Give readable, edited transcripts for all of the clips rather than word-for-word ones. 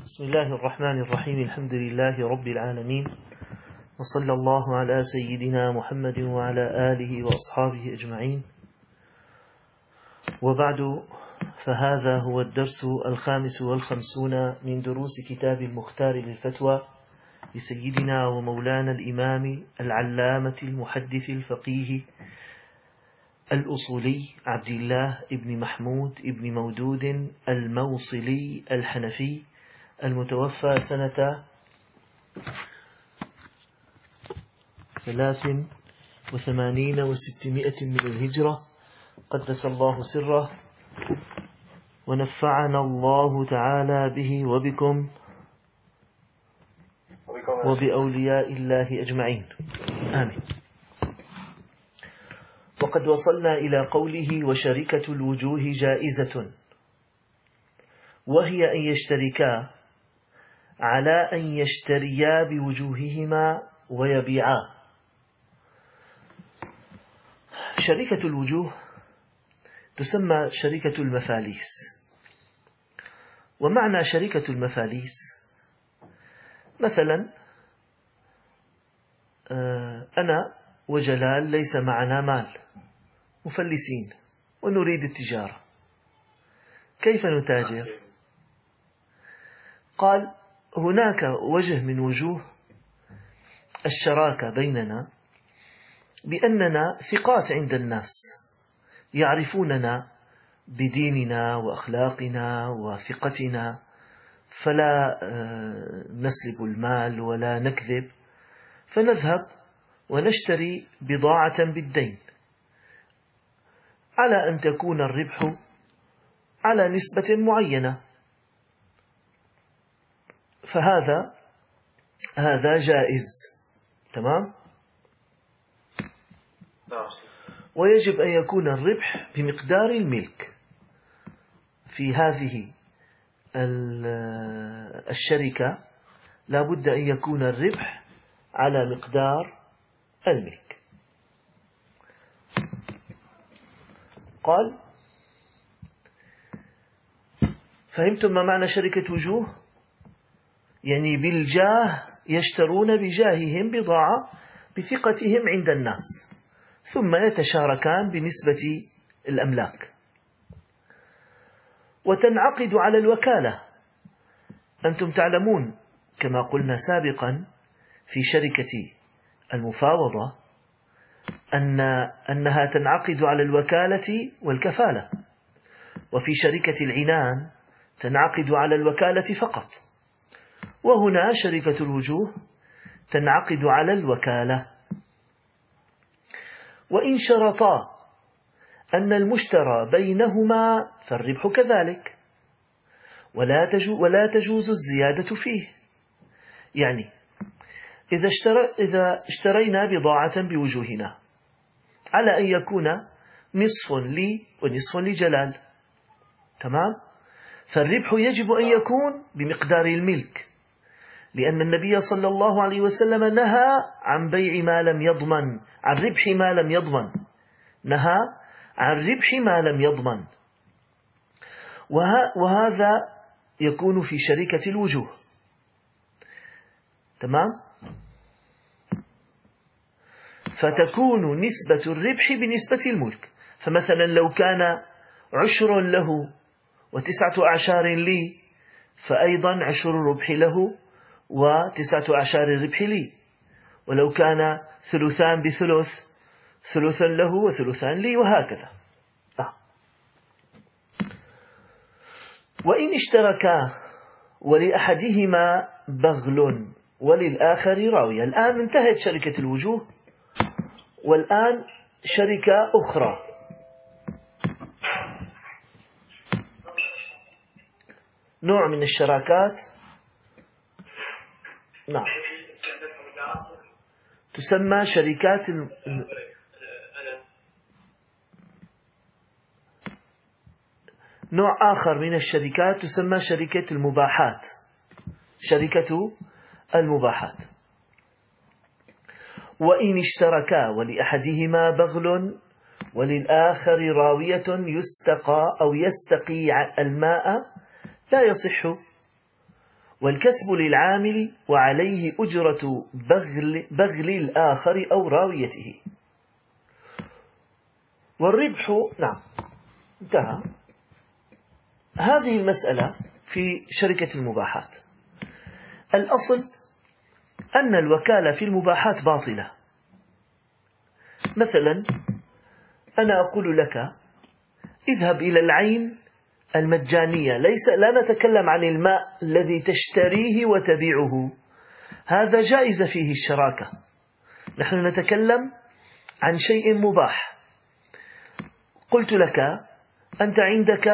بسم الله الرحمن الرحيم. الحمد لله رب العالمين، وصلى الله على سيدنا محمد وعلى آله وأصحابه أجمعين، وبعد، فهذا هو الدرس 55 من دروس كتاب المختار للفتوى لسيدنا ومولانا الإمام العلامة المحدث الفقيه الأصولي عبد الله ابن محمود ابن مودود الموصلي الحنفي، المتوفى سنة 83 و600 من الهجرة، قدس الله سره، ونفعنا الله تعالى به وبكم وبأولياء الله أجمعين، آمين. وقد وصلنا إلى قوله: وشركة الوجوه جائزة، وهي أن يشتركا على أن يشتريا بوجوههما ويبيعا. شركة الوجوه تسمى شركة المفاليس. ومعنى شركة المفاليس، مثلا أنا وجلال ليس معنا مال، مفلسين ونريد التجارة، كيف نتاجر؟ قال: هناك وجه من وجوه الشراكة بيننا بأننا ثقات عند الناس، يعرفوننا بديننا وأخلاقنا وثقتنا، فلا نسلب المال ولا نكذب، فنذهب ونشتري بضاعة بالدين على أن تكون الربح على نسبة معينة، فهذا جائز، تمام؟ ويجب أن يكون الربح بمقدار الملك. في هذه الشركة لا بد أن يكون الربح على مقدار الملك. قال: فهمتم ما معنى شركة وجوه؟ يعني بالجاه، يشترون بجاههم بضاعة بثقتهم عند الناس، ثم يتشاركان بنسبة الأملاك. وتنعقد على الوكالة. أنتم تعلمون كما قلنا سابقا في شركة المفاوضة أنها تنعقد على الوكالة والكفالة، وفي شركة العنان تنعقد على الوكالة فقط، وهنا شركة الوجوه تنعقد على الوكالة. وإن شرطا أن المشترى بينهما فالربح كذلك، ولا تجوز الزيادة فيه. يعني إذا اشترينا بضاعة بوجوهنا على أن يكون نصف لي ونصف لجلال، تمام؟ فالربح يجب أن يكون بمقدار الملك، لأن النبي صلى الله عليه وسلم نهى عن بيع ما لم يضمن، عن ربح ما لم يضمن، نهى عن ربح ما لم يضمن. وهذا يكون في شركة الوجوه، تمام؟ فتكون نسبة الربح بنسبة الملك. فمثلا لو كان 10 له و19 لي، فأيضا 10 الربح له و19 الربح لي. ولو كان 3 بثلث، 3 له و3 لي، وهكذا. وإن اشتركا ولأحدهما بغل وللآخر راوية. الآن انتهت شركة الوجوه، والآن شركة أخرى. نوع من الشراكات، نعم، تسمى شركات نوع آخر من الشركات تسمى شركة المباحات. شركة المباحات. وإن اشتركا ولأحدهما بغل وللآخر راوية يستقى أو يستقي الماء لا يصح، والكسب للعامل وعليه أجرة بغل الآخر أو راويته. والربح نعم انتهى. هذه المسألة في شركة المباحات. الأصل أن الوكالة في المباحات باطلة. مثلا أنا أقول لك اذهب إلى العين المجانية، لا نتكلم عن الماء الذي تشتريه وتبيعه، هذا جائز فيه الشراكة، نحن نتكلم عن شيء مباح. قلت لك أنت عندك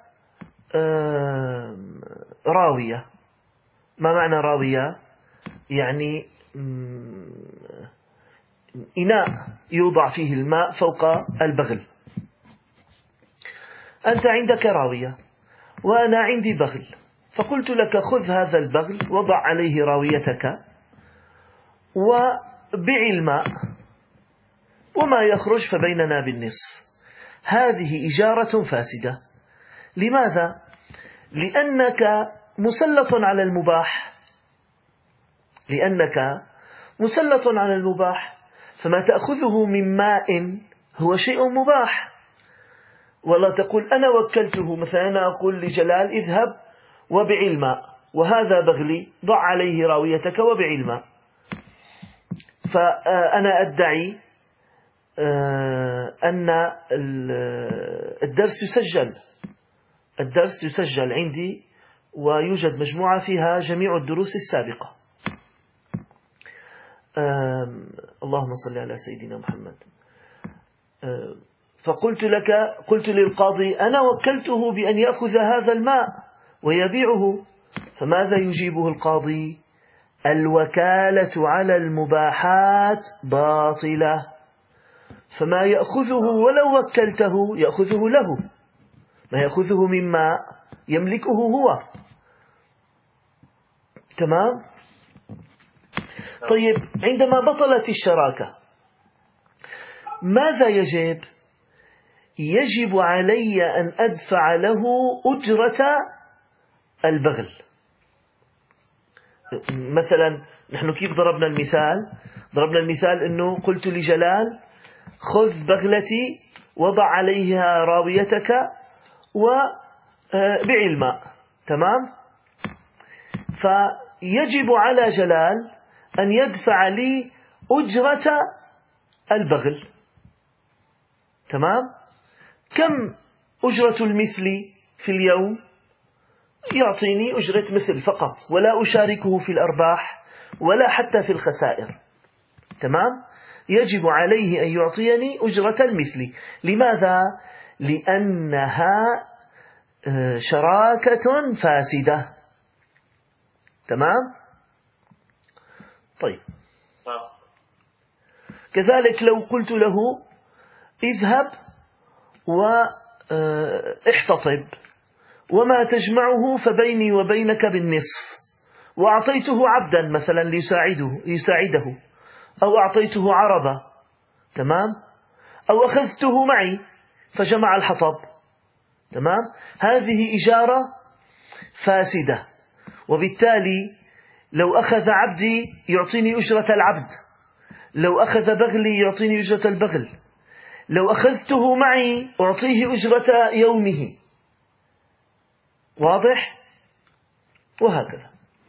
راوية. ما معنى راوية؟ يعني إناء يوضع فيه الماء فوق البغل. أنت عندك راوية وأنا عندي بغل، فقلت لك خذ هذا البغل وضع عليه راويتك وبع الماء وما يخرج فبيننا بالنصف. هذه إجارة فاسدة. لماذا؟ لأنك مسلط على المباح، فما تأخذه من ماء هو شيء مباح. ولا تقول أنا وكلته، مثلا أنا أقول لجلال اذهب وبع الماء وهذا بغلي ضع عليه راويتك وبع الماء، فأنا أدعي أن الدرس يسجل عندي ويوجد مجموعة فيها جميع الدروس السابقة. اللهم صل على سيدنا محمد. قلت للقاضي أنا وكلته بأن يأخذ هذا الماء ويبيعه، فماذا يجيبه القاضي؟ الوكالة على المباحات باطلة، فما يأخذه ولو وكلته يأخذه له، ما يأخذه من ماء يملكه هو. تمام؟ طيب عندما بطلت الشراكة ماذا يجب؟ يجب علي أن أدفع له أجرة البغل. مثلا نحن كيف ضربنا المثال أنه قلت لجلال خذ بغلتي وضع عليها راويتك وبع الماء. تمام؟ فيجب على جلال أن يدفع لي أجرة البغل. تمام؟ كم أجرة المثل في اليوم؟ يعطيني أجرة مثل فقط، ولا أشاركه في الأرباح ولا حتى في الخسائر. تمام؟ يجب عليه أن يعطيني أجرة المثل. لماذا؟ لأنها شراكة فاسدة. تمام؟ طيب كذلك لو قلت له اذهب واحتطب وما تجمعه فبيني وبينك بالنصف، وأعطيته عبدا مثلا ليساعده، أو أعطيته عربة. تمام؟ أو أخذته معي فجمع الحطب. تمام؟ هذه إجارة فاسدة، وبالتالي لو أخذ عبدي يعطيني أجرة العبد، لو أخذ بغلي يعطيني أجرة البغل، لو أخذته معي أعطيه أجرة يومه. واضح؟ وهكذا.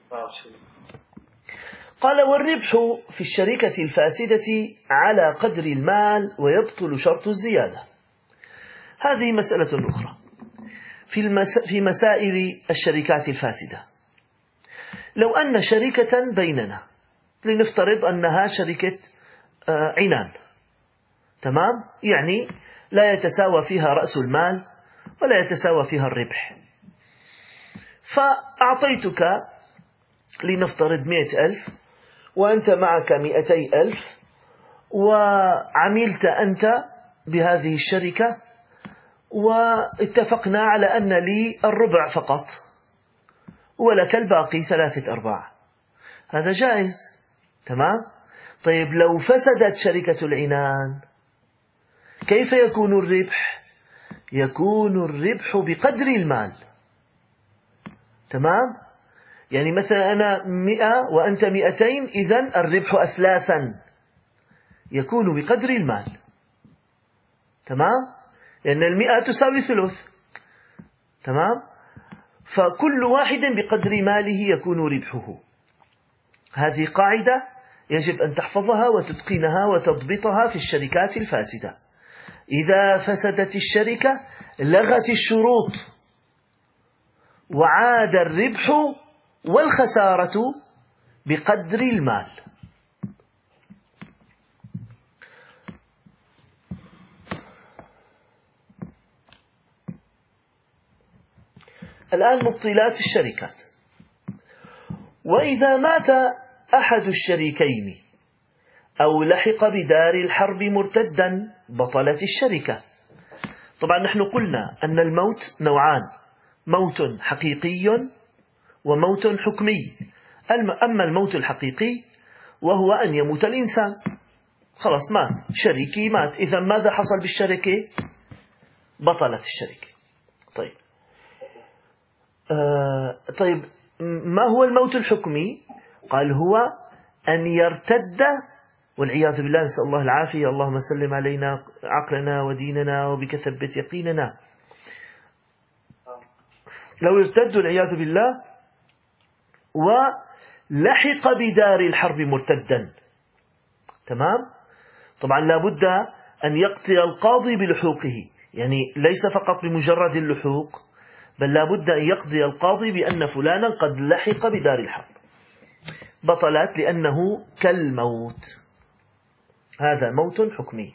قال والربح في الشركة الفاسدة على قدر المال ويبطل شرط الزيادة. هذه مسألة أخرى في مسائل الشركات الفاسدة. لو أن شركة بيننا، لنفترض أنها شركة عنان. تمام؟ يعني لا يتساوى فيها رأس المال ولا يتساوى فيها الربح. فأعطيتك لنفترض 100,000 وأنت معك 200,000، وعملت أنت بهذه الشركة واتفقنا على أن لي الربع فقط ولك الباقي 3/4. هذا جائز. تمام؟ طيب لو فسدت شركة العنان كيف يكون الربح؟ يكون الربح بقدر المال. تمام؟ يعني مثلا أنا 100 وأنت 200، إذن الربح أثلاثا، يكون بقدر المال. تمام؟ لأن 100 تساوي ثلث. تمام؟ فكل واحد بقدر ماله يكون ربحه. هذه قاعدة يجب أن تحفظها وتتقنها وتضبطها في الشركات الفاسدة. إذا فسدت الشركة لغت الشروط، وعاد الربح والخسارة بقدر المال. الآن مبطلات الشركات. وإذا مات أحد الشريكين أو لحق بدار الحرب مرتدا بطلت الشركة. طبعا نحن قلنا أن الموت نوعان: موت حقيقي وموت حكمي. أما الموت الحقيقي وهو أن يموت الإنسان، خلاص مات شريكي مات، إذا ماذا حصل بالشركة؟ بطلت الشركة. طيب ما هو الموت الحكمي؟ قال هو أن يرتد، والعياذ بالله، نسأل الله العافية، اللهم سلم علينا عقلنا وديننا وبك ثبت يقيننا. لو ارتدوا العياذ بالله ولحق بدار الحرب مرتدا، تمام؟ طبعا لا بد أن يقضي القاضي بلحوقه، يعني ليس فقط بمجرد اللحوق، بل لا بد أن يقضي القاضي بأن فلانا قد لحق بدار الحرب، بطلت لأنه كالموت. هذا موت حكمي.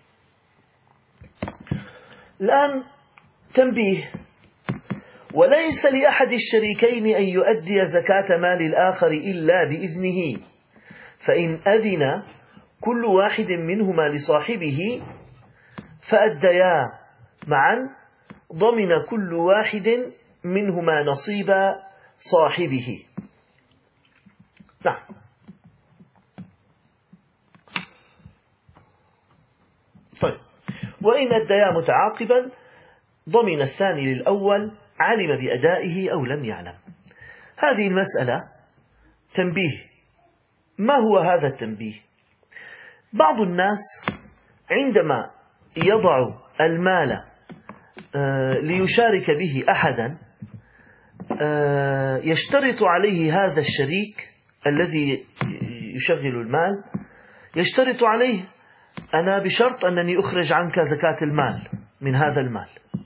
الآن تنبيه: وليس لأحد الشريكين أن يؤدي زكاة مال الآخر إلا بإذنه، فإن أذن كل واحد منهما لصاحبه فأديا معا ضمن كل واحد منهما نصيب صاحبه. نعم. طيب، وإن أديا متعاقبا ضمن الثاني للأول علم بأدائه أو لم يعلم. هذه المسألة تنبيه. ما هو هذا التنبيه؟ بعض الناس عندما يضع المال ليشارك به أحدا يشترط عليه هذا الشريك الذي يشغل المال، يشترط عليه: أنا بشرط أنني أخرج عنك زكاة المال من هذا المال.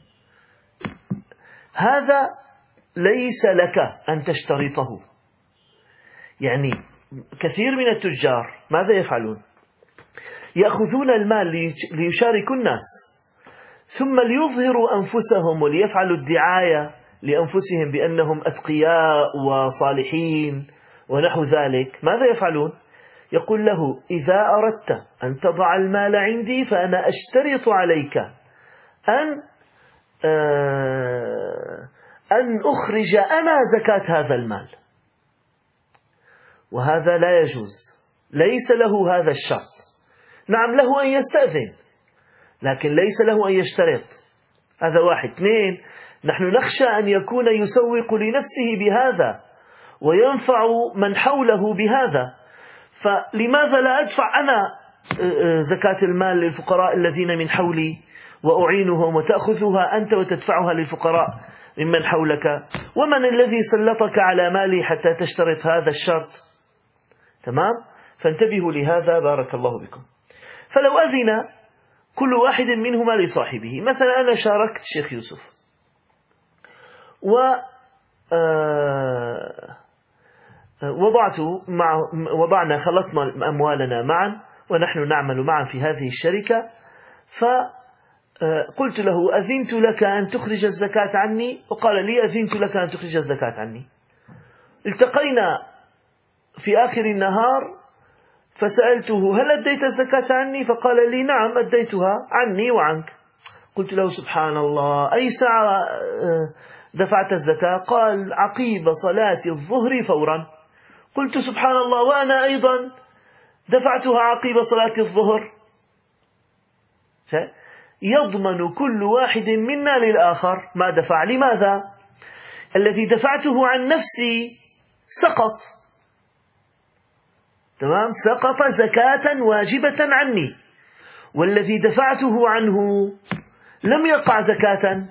هذا ليس لك أن تشترطه. يعني كثير من التجار ماذا يفعلون؟ يأخذون المال ليشاركوا الناس، ثم ليظهروا أنفسهم وليفعلوا الدعاية لأنفسهم بأنهم أتقياء وصالحين ونحو ذلك. ماذا يفعلون؟ يقول له: إذا أردت أن تضع المال عندي فأنا أشترط عليك أن أخرج أنا زكاة هذا المال. وهذا لا يجوز، ليس له هذا الشرط. نعم، له أن يستأذن، لكن ليس له أن يشترط. هذا واحد. اثنين، نحن نخشى أن يكون يسوق لنفسه بهذا وينفع من حوله بهذا، فلماذا لا أدفع أنا زكاة المال للفقراء الذين من حولي وأعينهم، وتأخذها أنت وتدفعها للفقراء ممن حولك؟ ومن الذي سلطك على مالي حتى تشترط هذا الشرط؟ تمام؟ فانتبهوا لهذا، بارك الله بكم. فلو أذن كل واحد منهما لصاحبه، مثلا أنا شاركت الشيخ يوسف وضعنا خلطنا أموالنا معا ونحن نعمل معا في هذه الشركة، فقلت له: أذنت لك أن تخرج الزكاة عني، وقال لي: أذنت لك أن تخرج الزكاة عني. التقينا في آخر النهار فسألته: هل أديت الزكاة عني؟ فقال لي: نعم أديتها عني وعنك. قلت له: سبحان الله، أي ساعة دفعت الزكاة؟ قال: عقيب صلاة الظهر فورا. قلت: سبحان الله، وأنا أيضا دفعتها عقيب صلاة الظهر. يضمن كل واحد منا للآخر ما دفع. لماذا؟ الذي دفعته عن نفسي سقط. تمام، سقط زكاة واجبة عني، والذي دفعته عنه لم يقع زكاة.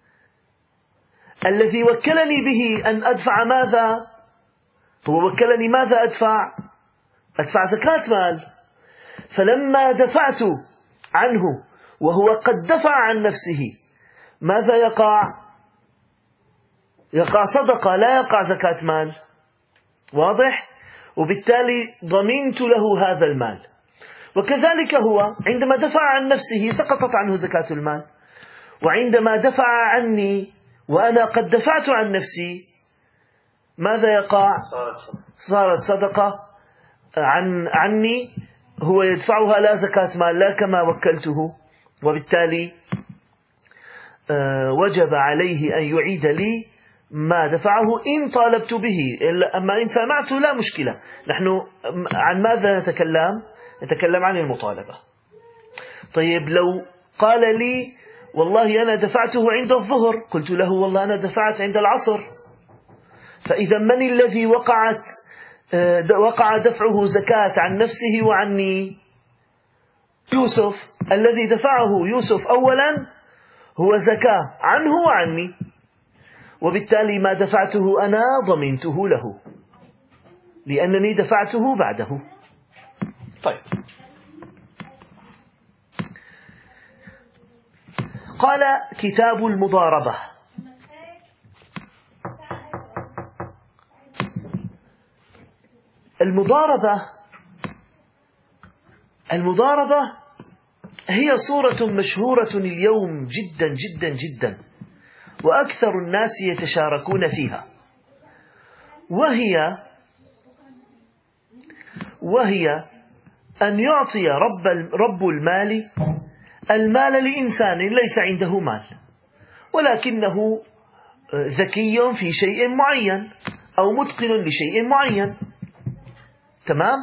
الذي وكلني به أن أدفع ماذا؟ هو وكلني ماذا أدفع؟ أدفع زكاة مال. فلما دفعت عنه وهو قد دفع عن نفسه ماذا يقع؟ يقع صدقة، لا يقع زكاة مال. واضح؟ وبالتالي ضمنت له هذا المال. وكذلك هو عندما دفع عن نفسه سقطت عنه زكاة المال، وعندما دفع عني وأنا قد دفعت عن نفسي ماذا يقع؟ صارت صدقة عني، هو يدفعها لا زكاة مال، لا كما وكلته، وبالتالي وجب عليه أن يعيد لي ما دفعه إن طالبت به. أما إن سمعته لا مشكلة. نحن عن ماذا نتكلم؟ نتكلم عن المطالبة. طيب لو قال لي والله أنا دفعته عند الظهر، قلت له والله أنا دفعت عند العصر، فإذا من الذي وقع دفعه زكاة عن نفسه وعني؟ يوسف. الذي دفعه يوسف أولا هو زكاة عنه وعني، وبالتالي ما دفعته أنا ضمنته له لأنني دفعته بعده. طيب، قال كتاب المضاربة. المضاربة هي صورة مشهورة اليوم جدا جدا جدا، وأكثر الناس يتشاركون فيها، وهي أن يعطي رب المال لإنسان ليس عنده مال، ولكنه ذكي في شيء معين أو متقن لشيء معين. تمام؟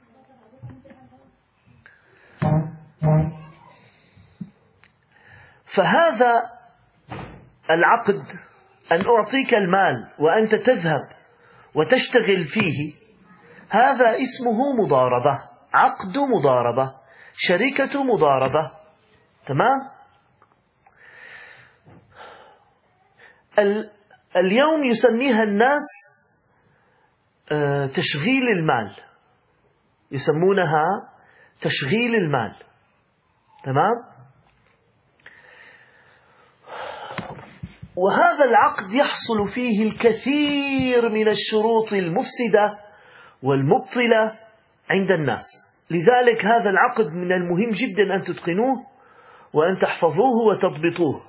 فهذا العقد، أن أعطيك المال وأنت تذهب وتشتغل فيه، هذا اسمه مضاربة، عقد مضاربة، شركة مضاربة. تمام؟ اليوم يسميها الناس تشغيل المال، يسمونها تشغيل المال. تمام؟ وهذا العقد يحصل فيه الكثير من الشروط المفسدة والمبطلة عند الناس. لذلك هذا العقد من المهم جدا أن تتقنوه وأن تحفظوه وتضبطوه.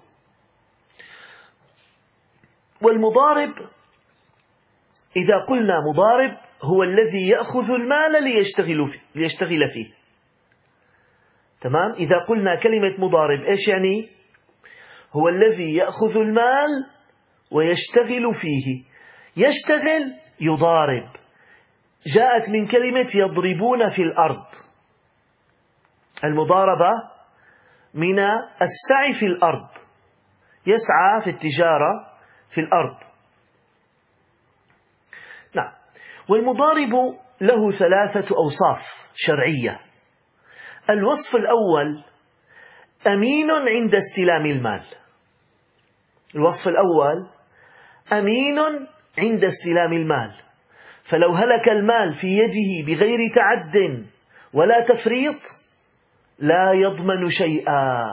والمضارب، إذا قلنا مضارب، هو الذي يأخذ المال ليشتغل فيه. تمام؟ إذا قلنا كلمة مضارب إيش يعني؟ هو الذي يأخذ المال ويشتغل فيه. يشتغل، يضارب، جاءت من كلمة يضربون في الأرض. المضاربة من السعي في الأرض، يسعى في التجارة في الأرض. نعم. والمضارب له 3 أوصاف شرعية. الوصف الأول أمين عند استلام المال. الوصف الأول أمين عند استلام المال، فلو هلك المال في يده بغير تعد ولا تفريط لا يضمن شيئا.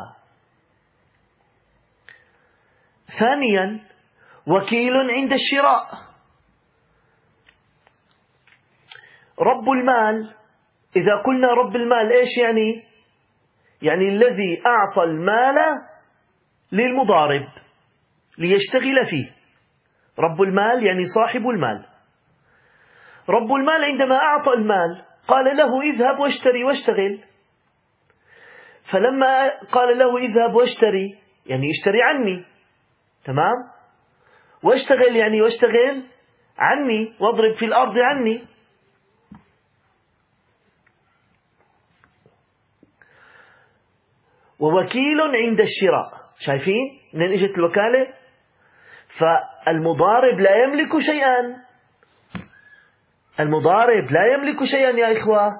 ثانيا وكيل عند الشراء. رب المال، إذا قلنا رب المال إيش يعني؟ يعني الذي أعطى المال للمضارب ليشتغل فيه. رب المال يعني صاحب المال. رب المال عندما أعطى المال قال له اذهب واشتري واشتغل، فلما قال له اذهب واشتري يعني اشتري عني. تمام؟ واشتغل يعني واشتغل عني، واضرب في الأرض عني. ووكيل عند الشراء. شايفين منين اجت الوكالة؟ فالمضارب لا يملك شيئا، المضارب لا يملك شيئا يا إخوة.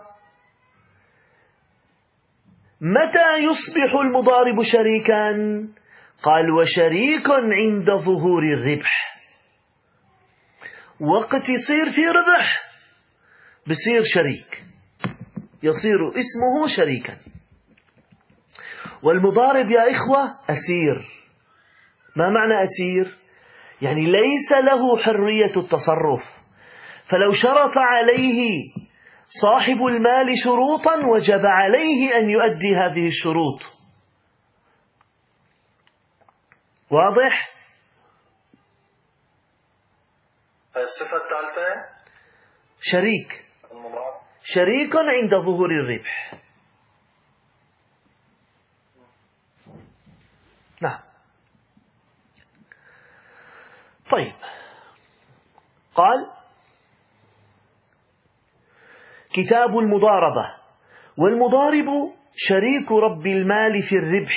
متى يصبح المضارب شريكا؟ قال وشريك عند ظهور الربح. وقت يصير في ربح بصير شريك، يصير اسمه شريكا. والمضارب يا إخوة أسير. ما معنى أسير؟ يعني ليس له حرية التصرف، فلو شرط عليه صاحب المال شروطا وجب عليه أن يؤدي هذه الشروط. واضح؟ الصفة الثالثة شريك، شريك عند ظهور الربح. نعم. طيب، قال كتاب المضاربة: والمضارب شريك رب المال في الربح،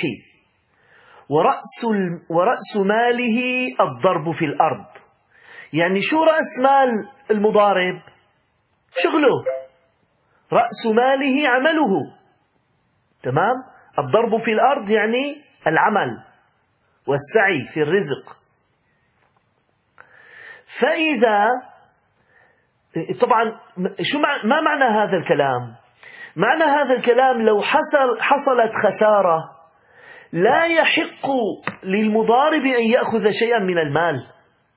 ورأس ماله الضرب في الأرض. يعني شو رأس مال المضارب؟ شغله، رأس ماله عمله. تمام؟ الضرب في الأرض يعني العمل والسعي في الرزق. فإذا طبعا ما معنى هذا الكلام؟ معنى هذا الكلام لو حصلت خسارة لا يحق للمضارب أن يأخذ شيئا من المال،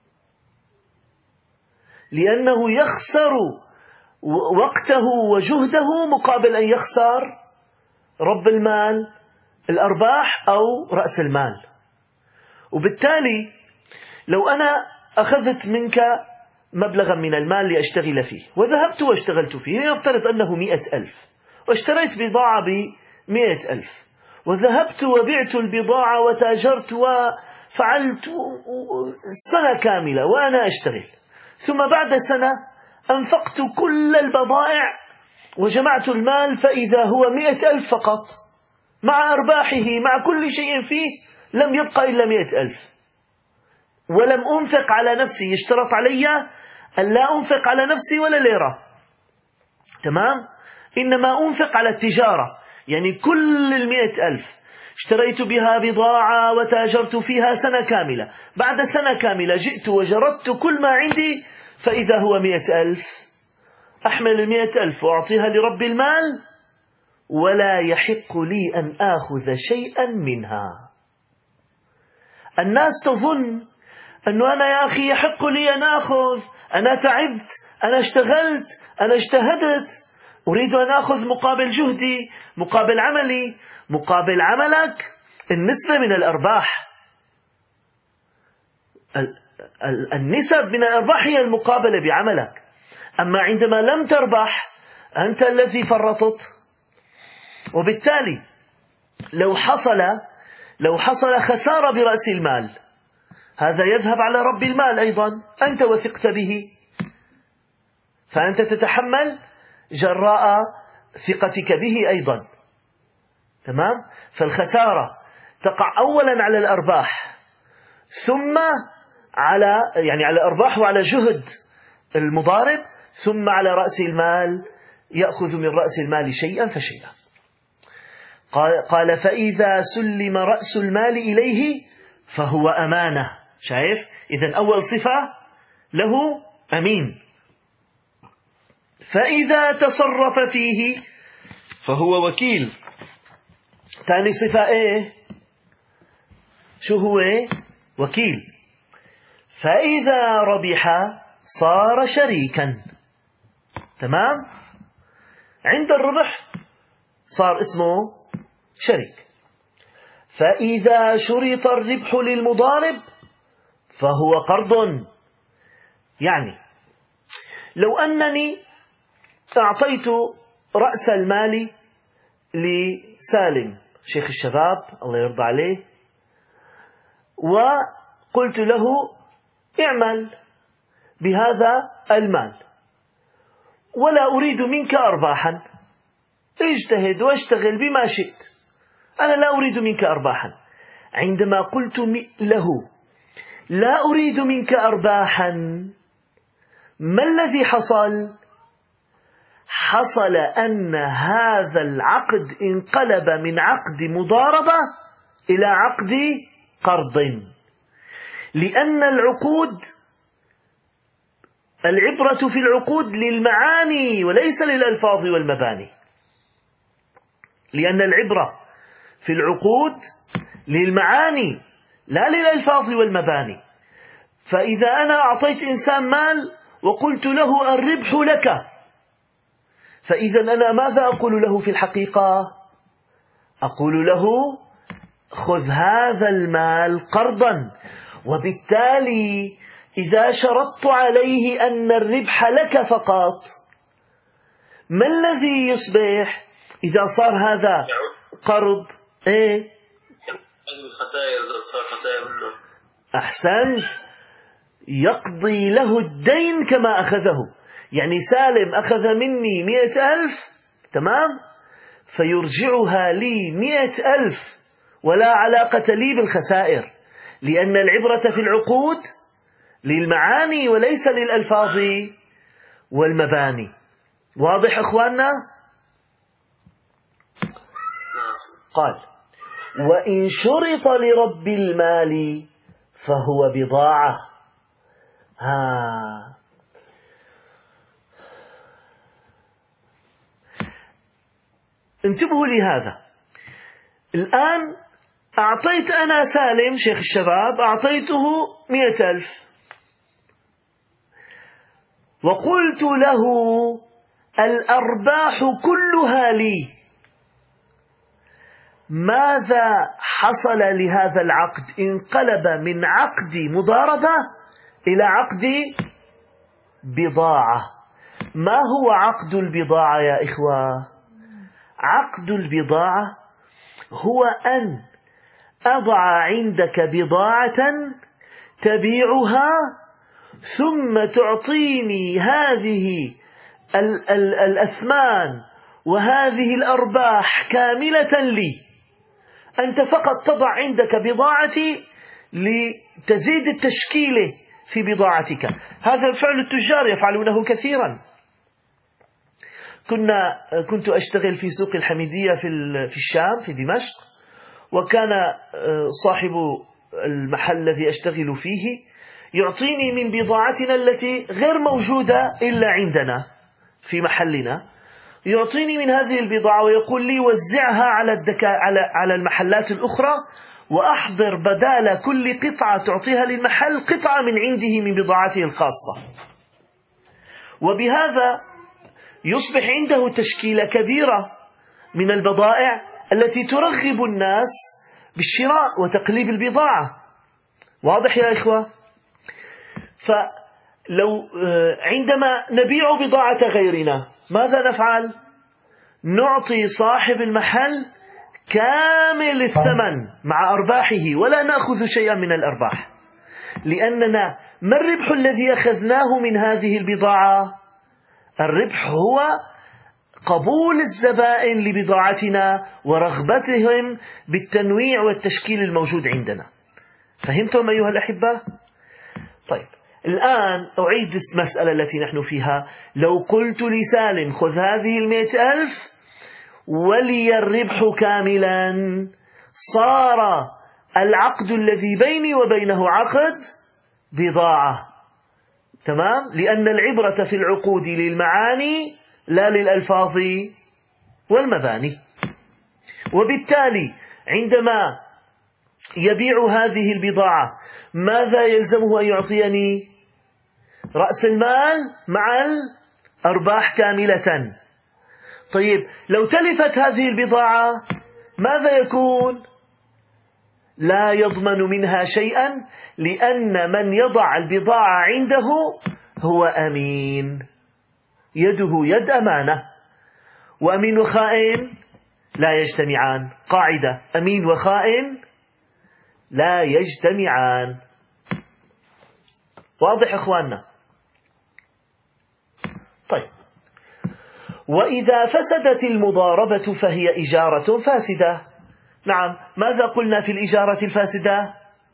لأنه يخسر وقته وجهده مقابل أن يخسر رب المال، الأرباح أو رأس المال. وبالتالي لو أنا أخذت منك مبلغا من المال لأشتغل فيه وذهبت واشتغلت فيه، يفترض أنه 100,000، واشتريت بضاعة ب100,000، وذهبت وبعت البضاعة وتاجرت وفعلت سنة كاملة وأنا أشتغل، ثم بعد سنة أنفقت كل البضائع وجمعت المال فإذا هو 100,000 فقط، مع أرباحه مع كل شيء فيه لم يبقى إلا 100,000، ولم أنفق على نفسي. يشترط علي أن لا أنفق على نفسي ولا ليرة، تمام؟ إنما أنفق على التجارة، يعني كل 100,000 اشتريت بها بضاعة وتاجرت فيها سنة كاملة، بعد سنة كاملة جئت وجردت كل ما عندي فإذا هو 100,000، أحمل 100,000 وأعطيها لرب المال ولا يحق لي أن آخذ شيئا منها. الناس تظن أنه أنا يا أخي يحق لي أن آخذ، أنا تعبت، أنا اشتغلت، أنا اجتهدت، أريد أن آخذ مقابل جهدي، مقابل عملي. مقابل عملك النسبة من الأرباح، النسب من الأرباح هي المقابلة بعملك. أما عندما لم تربح أنت الذي فرطت. وبالتالي لو حصل خسارة برأس المال، هذا يذهب على رب المال أيضا، أنت وثقت به، فأنت تتحمل جراء ثقتك به أيضا. تمام؟ فالخسارة تقع أولا على الأرباح، ثم على الأرباح وعلى جهد المضارب، ثم على رأس المال، يأخذ من رأس المال شيئا فشيئا. قال فإذا سلم رأس المال إليه فهو أمانة. شايف؟ إذن أول صفة له أمين. فإذا تصرف فيه فهو وكيل. ثاني صفة إيه؟ شو هو؟ وكيل. فإذا ربح صار شريكا. تمام؟ عند الربح صار اسمه شريك. فإذا شرط الربح للمضارب فهو قرض. يعني لو أنني أعطيت رأس المال لسالم شيخ الشباب الله يرضى عليه، وقلت له اعمل بهذا المال ولا أريد منك أرباحا، اجتهد واشتغل بما شئت، أنا لا أريد منك أرباحا. عندما قلت له لا أريد منك أرباحا، ما الذي حصل؟ حصل أن هذا العقد انقلب من عقد مضاربة إلى عقد قرض، لأن العبرة في العقود للمعاني وليس للألفاظ والمباني، لأن العبرة في العقود للمعاني لا للألفاظ والمباني. فإذا أنا أعطيت إنسان مال وقلت له الربح لك، فإذا أنا ماذا أقول له في الحقيقة؟ أقول له خذ هذا المال قرضا، وبالتالي إذا شرطت عليه أن الربح لك فقط، ما الذي يصبح إذا صار هذا قرض؟ الخسائر صار خسائر. أحسنت، يقضي له الدين كما أخذه. يعني سالم أخذ مني 100,000، تمام، فيرجعها لي 100,000 ولا علاقة لي بالخسائر، لأن العبرة في العقود للمعاني وليس للألفاظ والمباني. واضح أخواننا؟ قال: وإن شرط لرب المال فهو بضاعة. انتبهوا لهذا. الآن أعطيت أنا سالم شيخ الشباب، أعطيته 100,000 وقلت له الأرباح كلها لي. ماذا حصل لهذا العقد؟ انقلب من عقد مضاربة إلى عقد بضاعة. ما هو عقد البضاعة يا إخوة؟ عقد البضاعة هو أن أضع عندك بضاعة تبيعها ثم تعطيني هذه الأثمان وهذه الأرباح كاملة لي. أنت فقط تضع عندك بضاعتي لتزيد التشكيلة في بضاعتك. هذا فعل التجار يفعلونه كثيرا. كنت أشتغل في سوق الحميدية في الشام في دمشق، وكان صاحب المحل الذي أشتغل فيه يعطيني من بضاعتنا التي غير موجودة إلا عندنا في محلنا، يعطيني من هذه البضاعة ويقول لي وزعها على المحلات الأخرى، وأحضر بدال كل قطعة تعطيها للمحل قطعة من عنده من بضاعته الخاصة. وبهذا يصبح عنده تشكيلة كبيرة من البضائع التي ترغب الناس بالشراء وتقليب البضاعة. واضح يا إخوة؟ فلو عندما نبيع بضاعة غيرنا ماذا نفعل؟ نعطي صاحب المحل كامل الثمن مع أرباحه ولا نأخذ شيئا من الأرباح، لأننا ما الربح الذي أخذناه من هذه البضاعة؟ الربح هو قبول الزبائن لبضاعتنا ورغبتهم بالتنويع والتشكيل الموجود عندنا. فهمتم أيها الأحبة؟ طيب، الآن أعيد المسألة التي نحن فيها. لو قلت لسالم خذ هذه 100,000 ولي الربح كاملا، صار العقد الذي بيني وبينه عقد بضاعة، تمام؟ لأن العبرة في العقود للمعاني لا للألفاظ والمباني. وبالتالي عندما يبيع هذه البضاعة ماذا يلزمه أن يعطيني؟ رأس المال مع الأرباح كاملة. طيب، لو تلفت هذه البضاعة ماذا يكون؟ لا يضمن منها شيئا، لأن من يضع البضاعة عنده هو أمين، يده يد أمانة، وأمين وخائن لا يجتمعان. قاعدة: أمين وخائن لا يجتمعان. واضح إخواننا؟ طيب، وإذا فسدت المضاربة فهي إجارة فاسدة. نعم، ماذا قلنا في الإجارة الفاسدة؟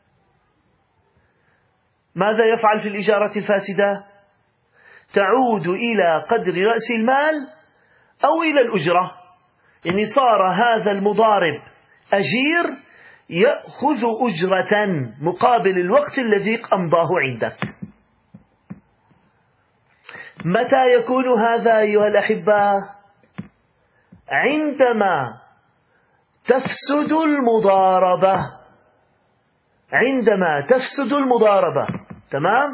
ماذا يفعل في الإجارة الفاسدة؟ تعود إلى قدر رأس المال أو إلى الأجرة، يعني صار هذا المضارب أجير يأخذ أجرة مقابل الوقت الذي أمضاه عندك. متى يكون هذا أيها الأحبة؟ عندما تفسد المضاربة، عندما تفسد المضاربة. تمام؟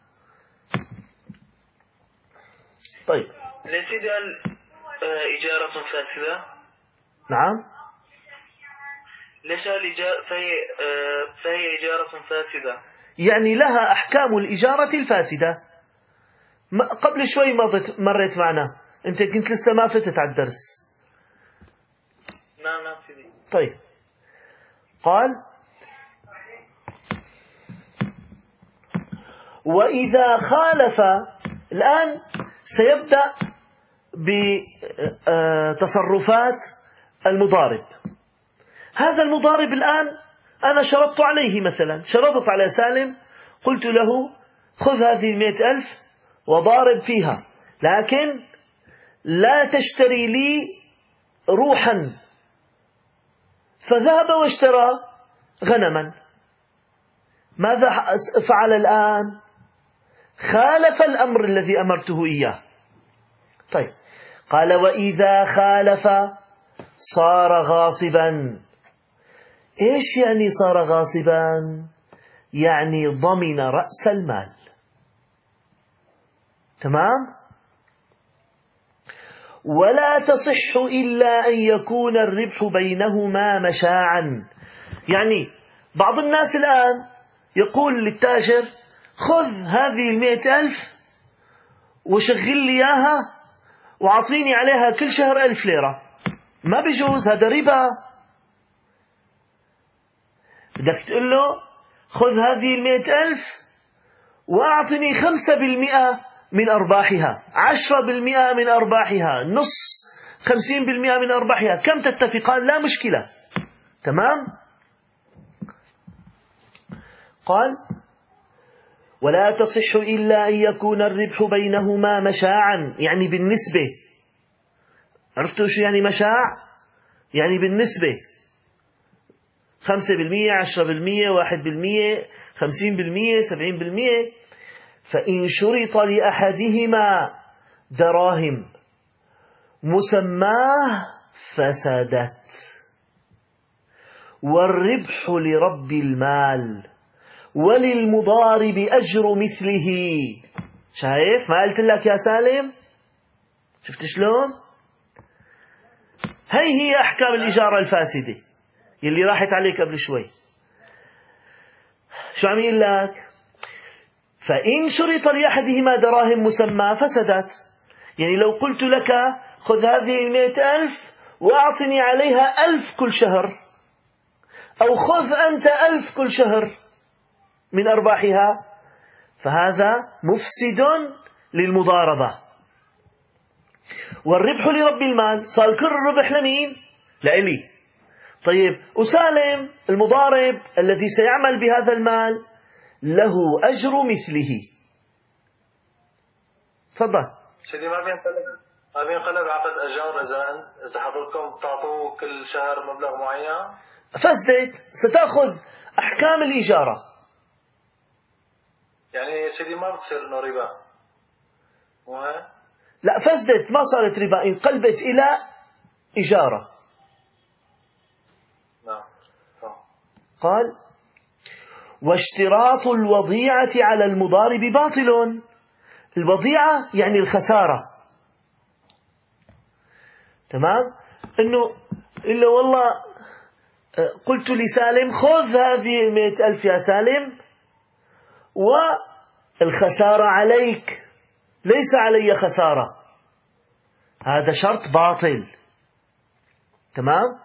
طيب، ليس إجارة فاسدة؟ نعم. ليش فهي إجارة فاسدة؟ يعني لها أحكام الإجارة الفاسدة. قبل شوي مرت معنا، أنت كنت لسه ما فتت على الدرس. نعم سيدي. طيب، قال: وإذا خالف. الآن سيبدأ بتصرفات المضارب. هذا المضارب الآن أنا شرطت عليه، مثلا شرطت على سالم، قلت له خذ هذه 100,000 وضارب فيها، لكن لا تشتري لي روحا. فذهب واشترى غنما. ماذا فعل الآن؟ خالف الأمر الذي أمرته إياه. طيب، قال: وإذا خالف صار غاصبا. إيش يعني صار غاصبا؟ يعني ضمن رأس المال. تمام؟ ولا تصح إلا أن يكون الربح بينهما مشاعا. يعني بعض الناس الآن يقول للتاجر: خذ هذه 100,000 وشغل لي إياها وعطيني عليها كل شهر 1000 ليرة. ما بيجوز، هذا ربا. بدك تقول له: خذ هذه 100,000 وأعطني 5% من أرباحها، 10% من أرباحها، نص 50% من أرباحها. كم تتفقان؟ لا مشكلة. تمام؟ قال: ولا تصح إلا أن يكون الربح بينهما مشاعا، يعني بالنسبة. عرفتوا شو يعني مشاع؟ يعني بالنسبة، 5%، 10%، 1%، 50%، 70%. فإن شرط لأحدهما دراهم مسماه فسدت، والربح لرب المال وللمضارب أجر مثله. شايف؟ ما قلت لك يا سالم؟ شفت شلون؟ هي أحكام الإجارة الفاسدة يلي راحت عليك قبل شوي. شو عم يقول لك؟ فإن شرط لأحدهما دراهم مسمى فسدت. يعني لو قلت لك خذ هذه 100,000 وأعطني عليها 1000 كل شهر، أو خذ أنت 1000 كل شهر من أرباحها، فهذا مفسد للمضاربة. والربح لرب المال، صار كل الربح لمين؟ لإلي. طيب، وسالم المضارب الذي سيعمل بهذا المال له أجر مثله. تفضل سيدي. ما بينقلب عقد أجار إذا حضرتكم تعطوه كل شهر مبلغ معين؟ فسدت، ستأخذ أحكام الإجارة. يعني سيدي ما بتصير إنه ربا. لا، فسدت، ما صارت ربا، انقلبت إلى إجارة. نعم. قال: واشتراط الوضيعة على المضارب باطل. الوضيعة يعني الخسارة. تمام؟ إنه والله قلت لسالم خذ هذه 100,000 يا سالم، والخسارة عليك، ليس علي خسارة. هذا شرط باطل. تمام؟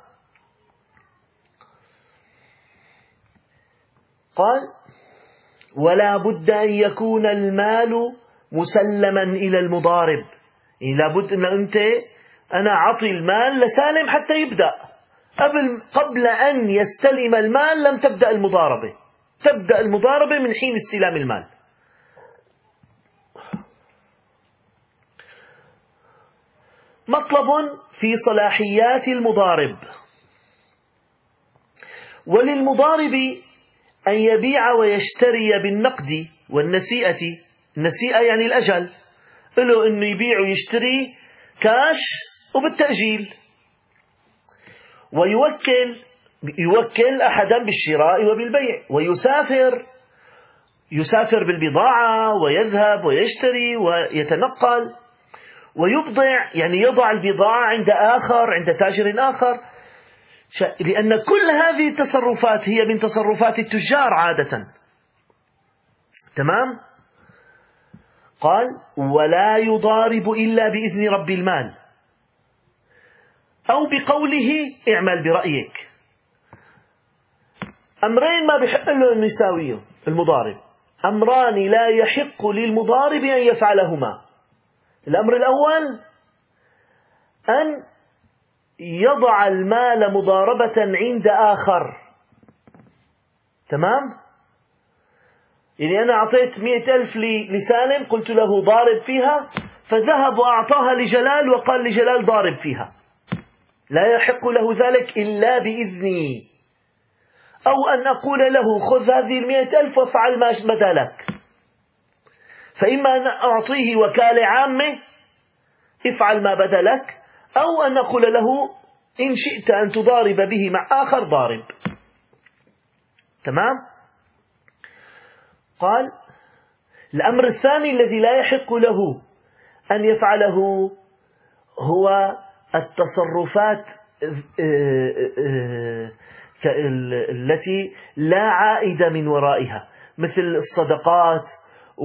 قال: ولا بد أن يكون المال مسلما إلى المضارب. يعني لابد أن أنا أعطي المال لسالم حتى يبدأ. قبل أن يستلم المال لم تبدأ المضاربة. تبدأ المضاربة من حين استلام المال. مطلب في صلاحيات المضارب. وللمضارب أن يبيع ويشتري بالنقد والنسيئة. النسيئة يعني الأجل، له أنه يبيع ويشتري كاش وبالتأجيل. ويوكل أحدا بالشراء وبالبيع، يسافر بالبضاعة ويذهب ويشتري ويتنقل. ويبضع يعني يضع البضاعة عند آخر، عند تاجر آخر، لأن كل هذه التصرفات هي من تصرفات التجار عادة. تمام؟ قال: ولا يضارب إلا بإذن رب المال، أو بقوله اعمل برأيك. أمرين ما بيحق له أن يساويه المضارب، أمران لا يحق للمضارب أن يفعلهما. الأمر الأول أن يضع المال مضاربة عند آخر. تمام؟ يعني أنا أعطيت 100,000 لسالم، قلت له ضارب فيها، فذهب وأعطاها لجلال وقال لجلال ضارب فيها. لا يحق له ذلك إلا بإذني. أو أن أقول له خذ هذه 100,000 وافعل ما بدا لك. فإما أن أعطيه وكالة عامة افعل ما بدا لك، أو أن أقول له إن شئت أن تضارب به مع آخر ضارب. تمام؟ قال: الأمر الثاني الذي لا يحق له أن يفعله هو التصرفات التي لا عائد من ورائها، مثل الصدقات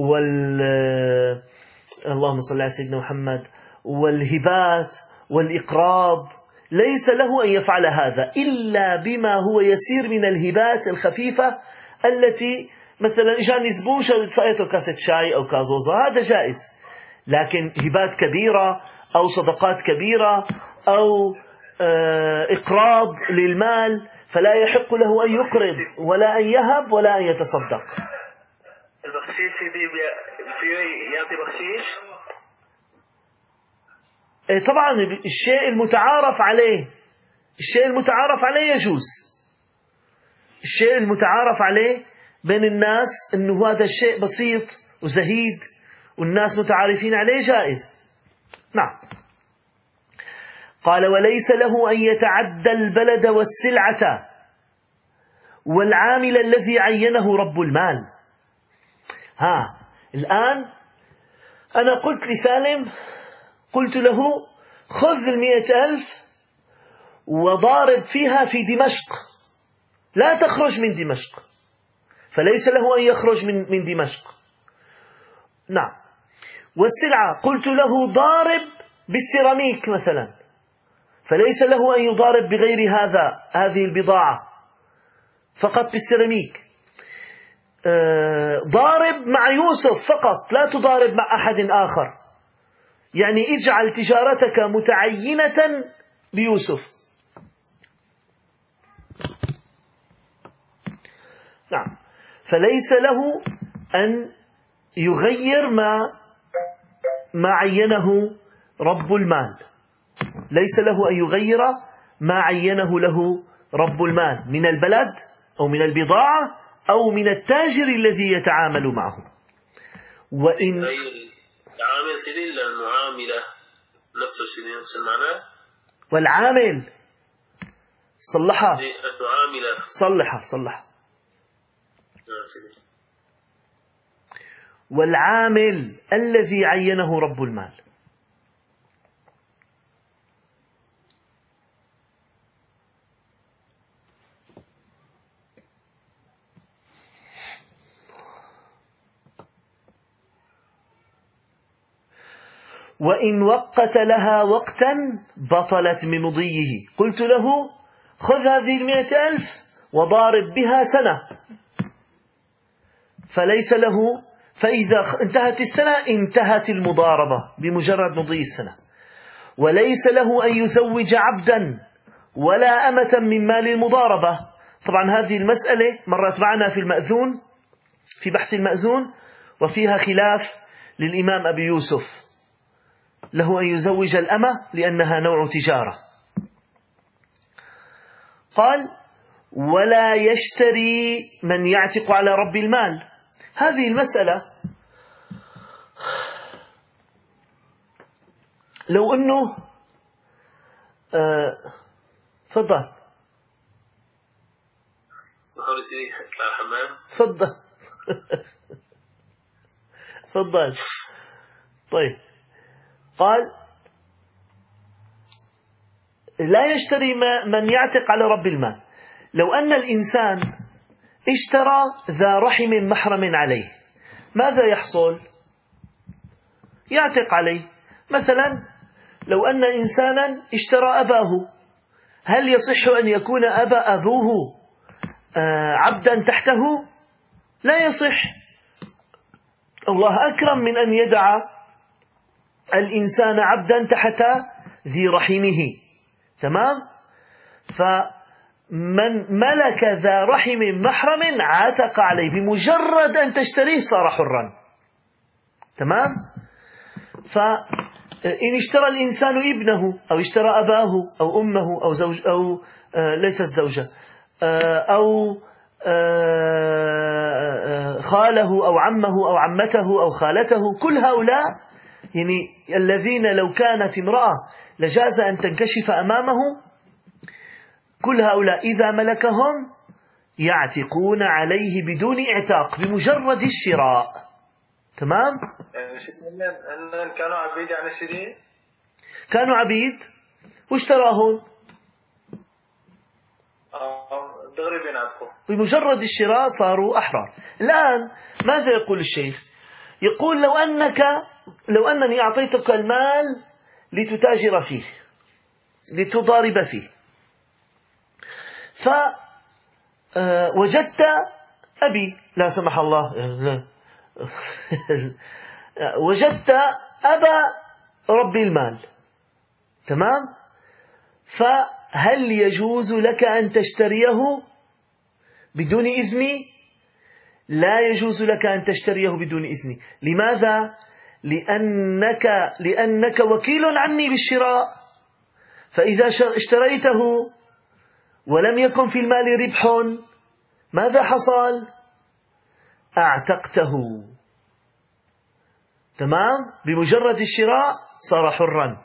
اللهم صل على سيدنا محمد، والهبات والإقراض. ليس له أن يفعل هذا إلا بما هو يسير من الهبات الخفيفة، التي مثلا إجاني زبون سقيته كاسة شاي أو كازوزة، هذا جائز. لكن هبات كبيرة أو صدقات كبيرة أو إقراض للمال فلا يحق له أن يقرض ولا أن يهب ولا أن يتصدق. البخشيش فيه يعطي بخشيش؟ طبعا الشيء المتعارف عليه يجوز. الشيء المتعارف عليه بين الناس أنه هذا الشيء بسيط وزهيد والناس متعارفين عليه جائز. نعم. قال: وليس له أن يتعدى البلد والسلعة والعامل الذي عينه رب المال. الآن أنا قلت لسالم، قلت له خذ 100,000 وضارب فيها في دمشق، لا تخرج من دمشق، فليس له أن يخرج من دمشق. نعم. والسلعة قلت له ضارب بالسيراميك مثلا، فليس له أن يضارب بغير هذه البضاعة، فقط بالسيراميك. ضارب مع يوسف فقط، لا تضارب مع أحد آخر. يعني اجعل تجارتك متعينة بيوسف. نعم. فليس له أن يغير ما عينه رب المال. ليس له أن يغير ما عينه له رب المال من البلد أو من البضاعة أو من التاجر الذي يتعامل معه. وإن العامل سيدي المعاملة نفس الشيء نفس المعنى. والعامل صلحها المعاملة صلحها. والعامل الذي عينه رب المال. وإن وقت لها وقتا بطلت بمضيه. قلت له خذ هذه 100,000 وضارب بها سنة، فليس له، فإذا انتهت السنة انتهت المضاربة بمجرد مضي السنة. وليس له أن يزوج عبدا ولا أمة من مال المضاربة. طبعا هذه المسألة مرت معنا في المأذون، في بحث المأذون، وفيها خلاف للإمام أبي يوسف. له أن يزوج الأمة لأنها نوع تجارة. قال: ولا يشتري من يعتق على رب المال. هذه المسألة لو أنه تفضل تفضل تفضل. طيب، قال: لا يشتري من يعتق على رب المال. لو أن الإنسان اشترى ذا رحم محرم عليه، ماذا يحصل؟ يعتق عليه. مثلا لو أن إنسانا اشترى أباه، هل يصح أن يكون أبوه عبدا تحته؟ لا يصح. الله أكرم من أن يدع الإنسان عبدا تحت ذي رحمه. تمام؟ فمن ملك ذا رحم محرم عتق عليه، بمجرد أن تشتريه صار حرا. تمام؟ فإن اشترى الإنسان ابنه أو اشترى أباه أو أمه أو زوج أو ليس الزوجة أو خاله أو عمه أو عمته أو خالته، كل هؤلاء يعني الذين لو كانت امرأة لجاز أن تنكشف أمامه، كل هؤلاء إذا ملكهم يعتقون عليه بدون اعتاق بمجرد الشراء. تمام؟ أنهم كانوا عبيد يعني شري؟ كانوا عبيد واشتراهن دغري بينعتقوا بمجرد الشراء صاروا أحرار. الآن ماذا يقول الشيخ؟ يقول: لو أنني أعطيتك المال لتتاجر فيه، لتضارب فيه، فوجدت أبي لا سمح الله وجدت أبا رب المال. تمام؟ فهل يجوز لك أن تشتريه بدون إذني؟ لا يجوز لك أن تشتريه بدون إذني. لماذا؟ لأنك وكيل عني بالشراء. فإذا اشتريته ولم يكن في المال ربح، ماذا حصل؟ أعتقته. تمام؟ بمجرد الشراء صار حرا.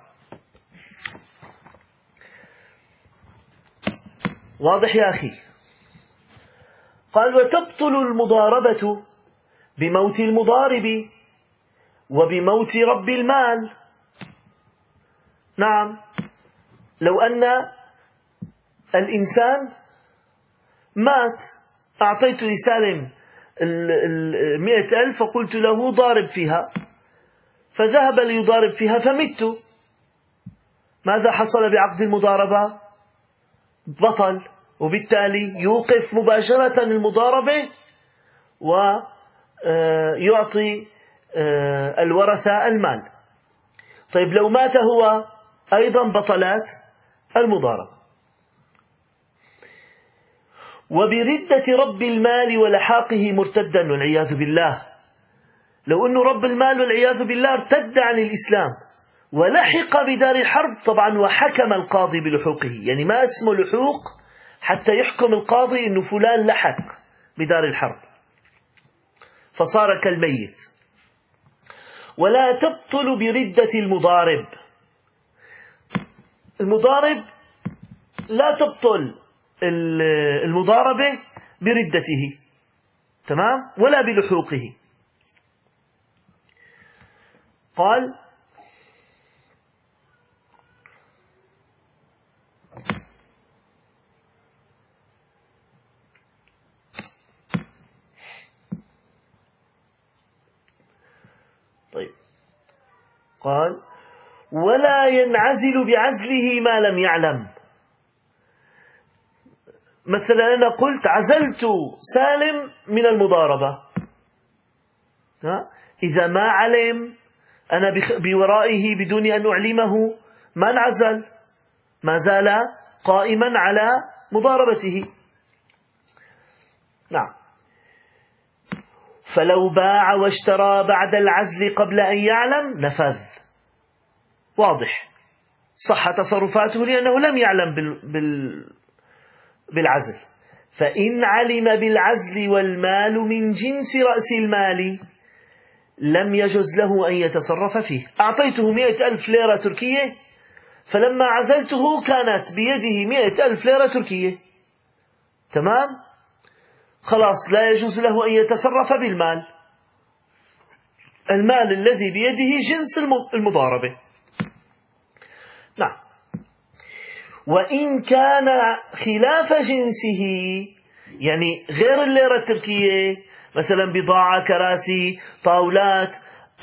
واضح يا أخي؟ قال: وتبطل المضاربة بموت المضارب وبموت رب المال. نعم، لو أن الإنسان مات، أعطيت لسالم 100,000 فقلت له ضارب فيها، فذهب ليضارب فيها فمت، ماذا حصل بعقد المضاربة؟ بطل، وبالتالي يوقف مباشرة المضاربة ويعطي الورثة المال. طيب لو مات هو أيضا بطلات المضاربة. وبردة رب المال ولحاقه مرتدا والعياذ بالله. لو أن رب المال والعياذ بالله ارتد عن الإسلام ولحق بدار الحرب، طبعا وحكم القاضي بلحوقه، يعني ما اسمه لحوق حتى يحكم القاضي أنه فلان لحق بدار الحرب، فصار كالميت. ولا تبطل بردة المضارب. المضارب لا تبطل المضاربة بردته، تمام، ولا بلحوقه. قال: طيب، قال: ولا ينعزل بعزله ما لم يعلم. مثلا أنا قلت عزلت سالم من المضاربة، إذا ما علم أنا بورائه بدون أن أعلمه ما انعزل، ما زال قائما على مضاربته. نعم. فلو باع واشترى بعد العزل قبل أن يعلم نفذ. واضح، صح تصرفاته لأنه لم يعلم بالعزل. فإن علم بالعزل والمال من جنس رأس المال لم يجز له أن يتصرف فيه. أعطيته 100,000 ليرة تركية، فلما عزلته كانت بيده 100,000 ليرة تركية، تمام؟ خلاص لا يجوز له أن يتصرف بالمال، المال الذي بيده جنس المضاربة. نعم. وإن كان خلاف جنسه، يعني غير الليرة التركية، مثلا بضاعة، كراسي، طاولات،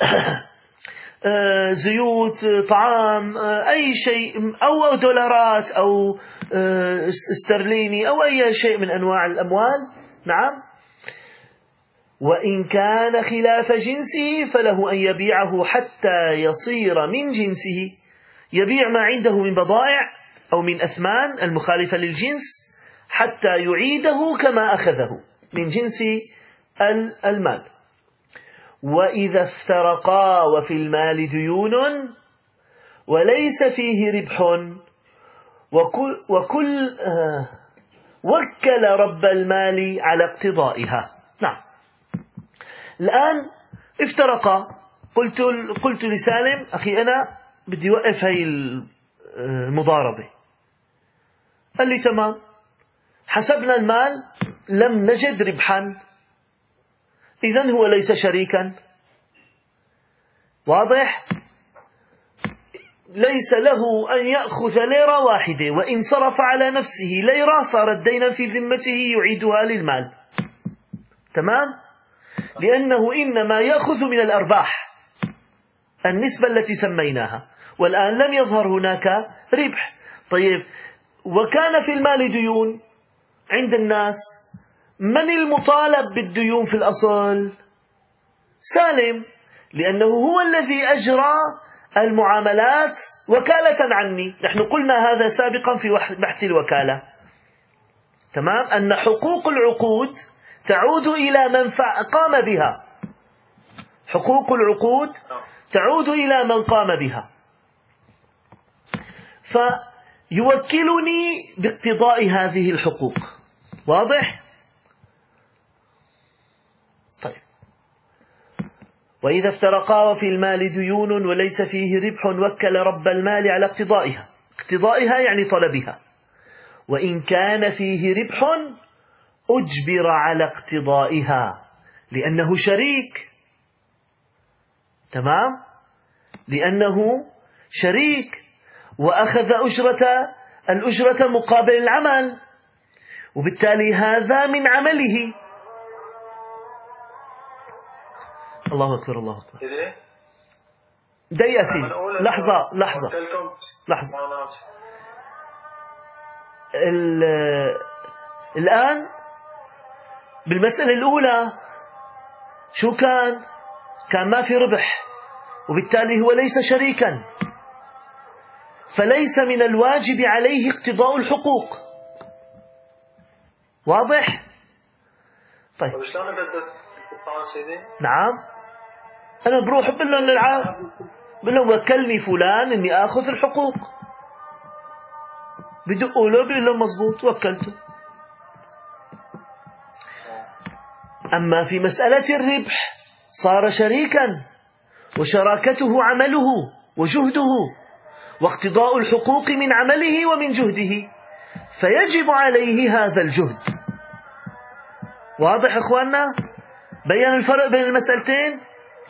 زيوت، طعام، أي شيء، أو دولارات، أو استرليني، أو أي شيء من أنواع الأموال. نعم. وإن كان خلاف جنسه فله أن يبيعه حتى يصير من جنسه، يبيع ما عنده من بضائع أو من أثمان المخالفة للجنس حتى يعيده كما أخذه من جنس المال. وإذا افترقا وفي المال ديون وليس فيه ربح وكل وكل رب المال على اقتضائها. نعم. الآن افترقا، قلت لسالم أخي أنا بدي وقف هاي المضاربة، قال لي تمام. حسبنا المال لم نجد ربحا، إذن هو ليس شريكا. واضح؟ ليس له أن يأخذ ليرة واحدة، وإن صرف على نفسه ليرة صارت دينا في ذمته يعيدها للمال. تمام؟ لأنه إنما يأخذ من الأرباح النسبة التي سميناها، والآن لم يظهر هناك ربح. طيب، وكان في المال ديون عند الناس، من المطالب بالديون في الأصل؟ سالم، لأنه هو الذي أجرى المعاملات وكالة عني. نحن قلنا هذا سابقا في بحث الوكالة، تمام، أن حقوق العقود تعود إلى من قام بها. حقوق العقود تعود إلى من قام بها، فيوكلني باقتضاء هذه الحقوق. واضح؟ طيب. وإذا افترقا وفي المال ديون وليس فيه ربح وكل رب المال على اقتضائها. اقتضائها يعني طلبها. وإن كان فيه ربح أجبر على اقتضائها لأنه شريك. تمام؟ لأنه شريك وأخذ الأجرة مقابل العمل، وبالتالي هذا من عمله. الله أكبر، الله أكبر. دقيقة سيدي، لحظة. الآن بالمسألة الأولى شو كان ما في ربح، وبالتالي هو ليس شريكا، فليس من الواجب عليه اقتضاء الحقوق. واضح؟ طيب. نعم. أنا بروح بقول لهم وكلني فلان إني آخذ الحقوق، بدقوا له بيقول له مزبوط وكلته. أما في مسألة الربح صار شريكا، وشراكته عمله وجهده، واقتضاء الحقوق من عمله ومن جهده، فيجب عليه هذا الجهد. واضح إخواننا؟ بيان الفرق بين المسألتين.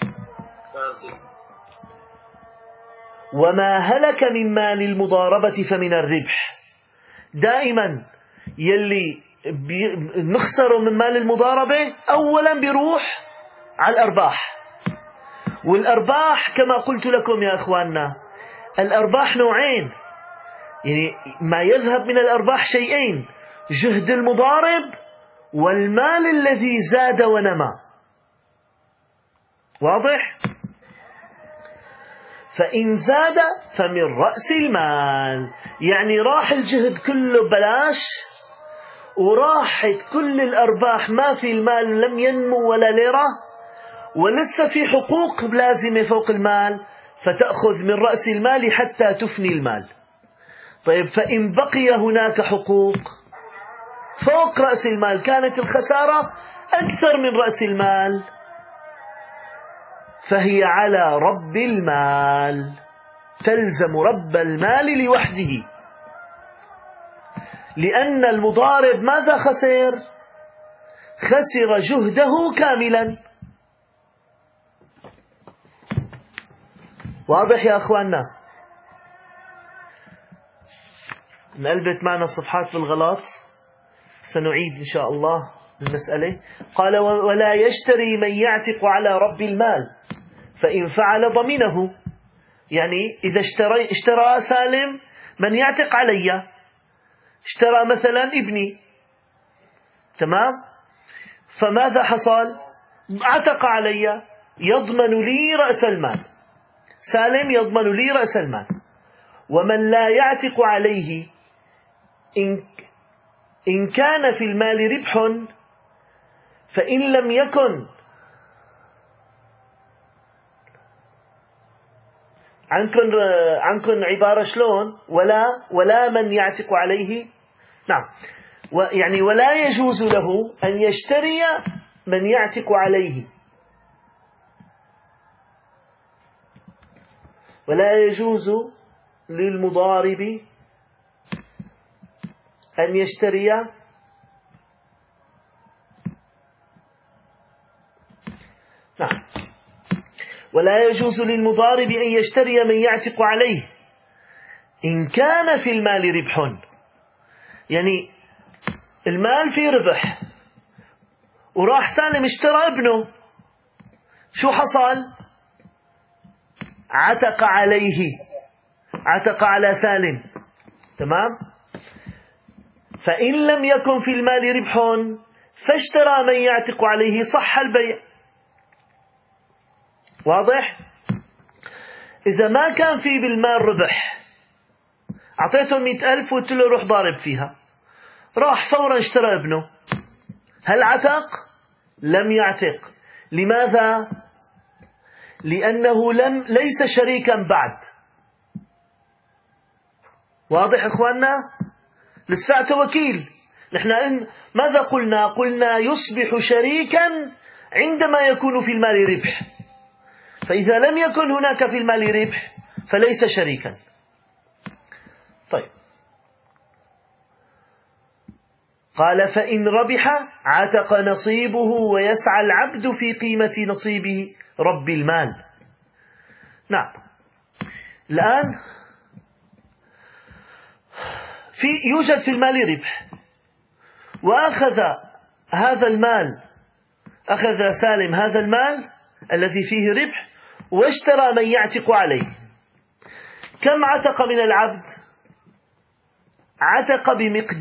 وما هلك من مال المضاربة فمن الربح. دائما يلي نخسر من مال المضاربة أولا بيروح على الأرباح، والأرباح كما قلت لكم يا أخواننا الأرباح نوعين، يعني ما يذهب من الأرباح شيئين: جهد المضارب والمال الذي زاد ونمى. واضح؟ فإن زاد فمن رأس المال، يعني راح الجهد كله بلاش، وراحت كل الأرباح، ما في المال لم ينمو ولا ليرة، ولسه في حقوق لازمة فوق المال، فتأخذ من رأس المال حتى تفني المال. طيب فإن بقي هناك حقوق فوق رأس المال، كانت الخسارة أكثر من رأس المال، فهي على رب المال، تلزم رب المال لوحده، لأن المضارب ماذا خسر؟ خسر جهده كاملا. واضح يا أخواننا؟ نقلبت معنا الصفحات بالغلط، سنعيد إن شاء الله المسألة. قال ولا يشتري من يعتق على رب المال فإن فعل ضمنه. يعني إذا اشترى سالم من يعتق علي، اشترى مثلا ابني، تمام، فماذا حصل؟ عتق علي، يضمن لي رأس المال، سالم يضمن لي رأس المال. ومن لا يعتق عليه إن كان في المال ربح، فإن لم يكن عنكن عبارة شلون؟ ولا من يعتق عليه. نعم، يعني ولا يجوز له أن يشتري من يعتق عليه، ولا يجوز للمضارب أن يشتري نعم، ولا يجوز للمضارب أن يشتري من يعتق عليه إن كان في المال ربح. يعني المال فيه ربح، وراح سالم اشترى ابنه، شو حصل؟ عتق عليه، عتق على سالم، تمام. فإن لم يكن في المال ربح فاشترى من يعتق عليه صح البيع. واضح؟ إذا ما كان في بالمال ربح، أعطيته 100,000 وقلت له روح ضارب فيها، راح فورا اشترى ابنه، هل عتق؟ لم يعتق. لماذا؟ لأنه ليس شريكا بعد. واضح إخواننا؟ لساته وكيل. نحن ماذا قلنا؟ قلنا يصبح شريكا عندما يكون في المال ربح، فإذا لم يكن هناك في المال ربح فليس شريكا. طيب، قال فإن ربح عتق نصيبه ويسعى العبد في قيمة نصيبه رب المال. نعم، الآن يوجد في المال ربح، وأخذ هذا المال، أخذ سالم هذا المال الذي فيه ربح واشترى من يعتق عليه. كم عتق من العبد؟ عتق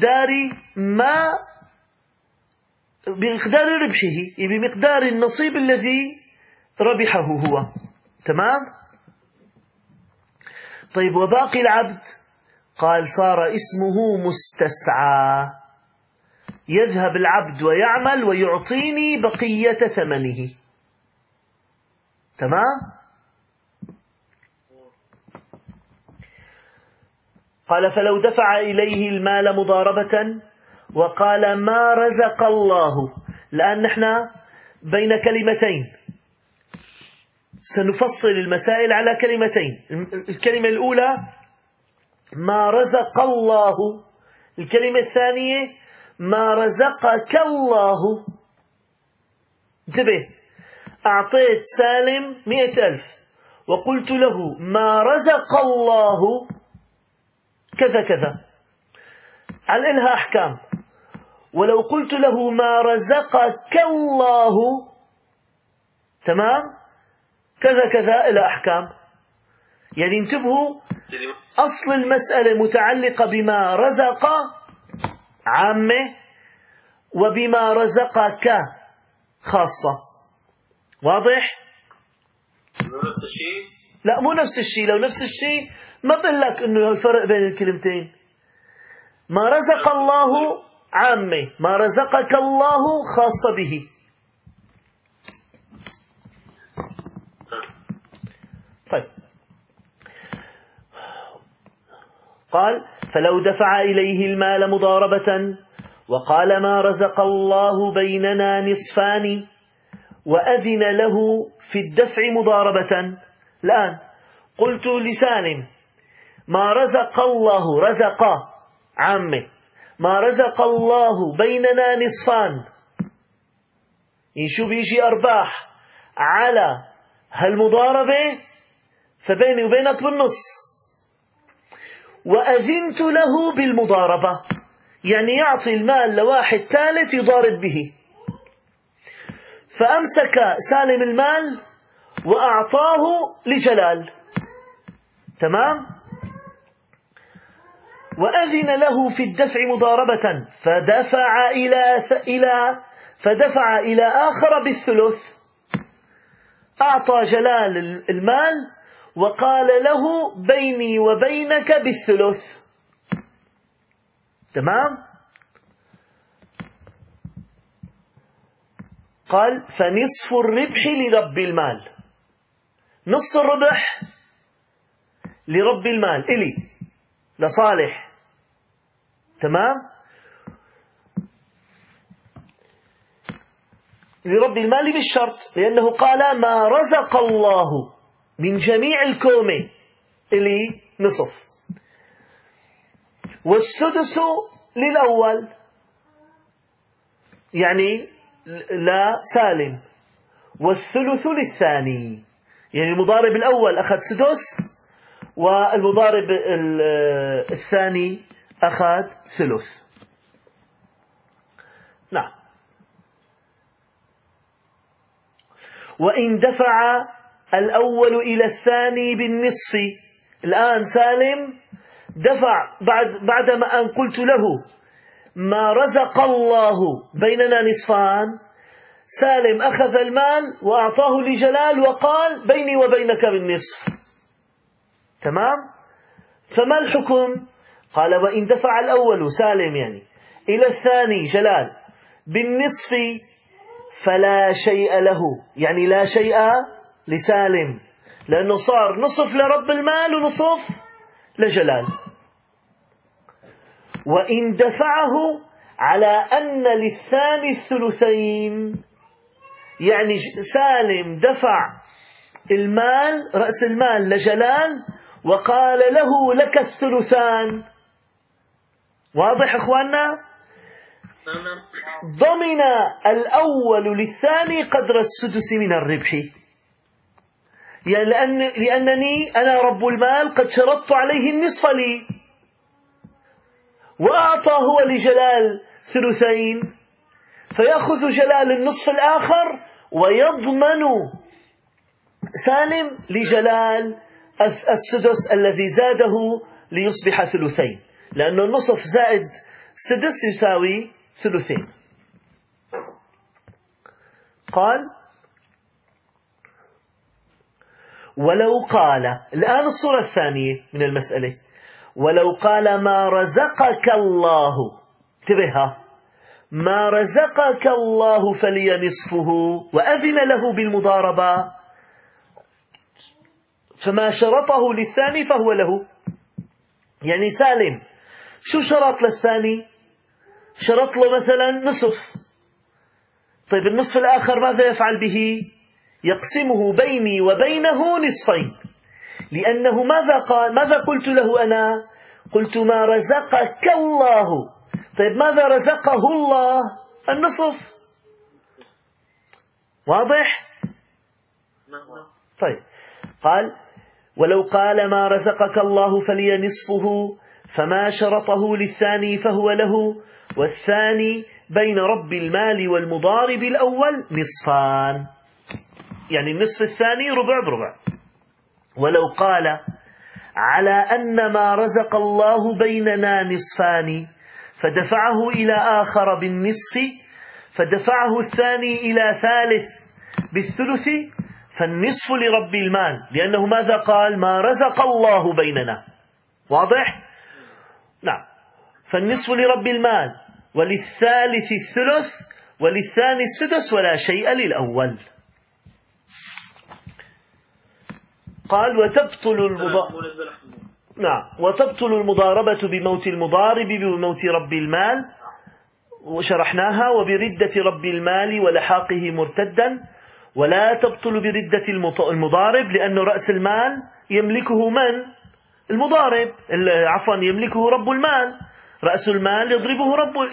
بمقدار ربحه، بمقدار النصيب الذي ربحه هو، تمام. طيب وباقي العبد؟ قال صار اسمه مستسعى، يذهب العبد ويعمل ويعطيني بقية ثمنه، تمام. قال فلو دفع إليه المال مضاربة وقال ما رزق الله، الآن نحن بين كلمتين، سنفصل المسائل على كلمتين. الكلمة الأولى ما رزق الله، الكلمة الثانية ما رزقك الله. انتبه، أعطيت سالم 100,000 وقلت له ما رزق الله كذا كذا، على إلها أحكام. ولو قلت له ما رزقك الله، تمام، كذا كذا، إلى أحكام. يعني انتبهوا، أصل المسألة متعلقة بما رزق عامة وبما رزقك خاصة. واضح؟ نفس الشيء؟ لا، مو نفس الشيء. لو نفس الشيء ما بقول لك إنه الفرق بين الكلمتين. ما رزق الله عامة، ما رزقك الله خاصة به. طيب، قال فلو دفع إليه المال مضاربة وقال ما رزق الله بيننا نصفان وأذن له في الدفع مضاربة. الآن قلت لسالم ما رزق الله، رزق عامه، ما رزق الله بيننا نصفان، شو بيجي أرباح على هالمضاربة فبيني وبينك بالنص. وأذنت له بالمضاربة يعني يعطي المال لواحد ثالث يضارب به. فأمسك سالم المال وأعطاه لجلال، تمام؟ وأذن له في الدفع مضاربة فدفع إلى آخر بالثلث. أعطى جلال المال وقال له بيني وبينك بالثلث، تمام؟ قال فنصف الربح لرب المال، نص الربح لرب المال إلي لصالح، تمام؟ لرب المال بالشرط، لأنه قال ما رزق الله من جميع الكومة إلي نصف، والسدس للأول يعني لا سالم، والثلث للثاني يعني المضارب الأول أخذ سدس والمضارب الثاني أخذ ثلث. نعم. وإن دفع الأول إلى الثاني بالنصف، الآن سالم دفع بعدما أن قلت له ما رزق الله بيننا نصفان، سالم أخذ المال وأعطاه لجلال وقال بيني وبينك بالنصف، تمام؟ فما الحكم؟ قال وإن دفع الأول سالم يعني إلى الثاني جلال بالنصف فلا شيء له، يعني لا شيء لسالم، لأنه صار نصف لرب المال ونصف لجلال. وإن دفعه على أن للثاني الثلثين، يعني سالم دفع المال رأس المال لجلال وقال له لك الثلثان. واضح إخواننا؟ ضمن الأول للثاني قدر السدس من الربح، يعني لأنني أنا رب المال قد شرطت عليه النصف لي، وأعطى هو لجلال ثلثين، فيأخذ جلال النصف الآخر ويضمن سالم لجلال السدس الذي زاده ليصبح ثلثين، لأنه النصف زائد سدس يساوي ثلثين. قال ولو قال، الآن الصورة الثانية من المسألة، ولو قال ما رزقك الله، انتبه، ما رزقك الله فلي نصفه وأذن له بالمضاربة، فما شرطه للثاني فهو له. يعني سالم شو شرط للثاني؟ شرط له مثلا نصف، طيب النصف الآخر ماذا يفعل به؟ يقسمه بيني وبينه نصفين، لأنه ماذا قال؟ ماذا قلت له أنا؟ قلت ما رزقك الله، طيب ماذا رزقه الله؟ النصف. واضح؟ طيب قال ولو قال ما رزقك الله فلي نصفه فما شرطه للثاني فهو له، والثاني بين رب المال والمضارب الأول نصفان، يعني النصف الثاني ربع بربع. ولو قال على أن ما رزق الله بيننا نصفان فدفعه إلى آخر بالنصف فدفعه الثاني إلى ثالث بالثلث، فالنصف لرب المال، لأنه ماذا قال؟ ما رزق الله بيننا. واضح؟ نعم. فالنصف لرب المال، وللثالث الثلث، وللثاني السدس، ولا شيء للأول. قال وتبطل نعم. وتبطل المضاربة بموت المضارب بموت رب المال، وشرحناها، وبردة رب المال ولحاقه مرتدا. ولا تبطل بردة المضارب لأن رأس المال يملكه من؟ المضارب، عفوا يملكه رب المال. رأس المال يضربه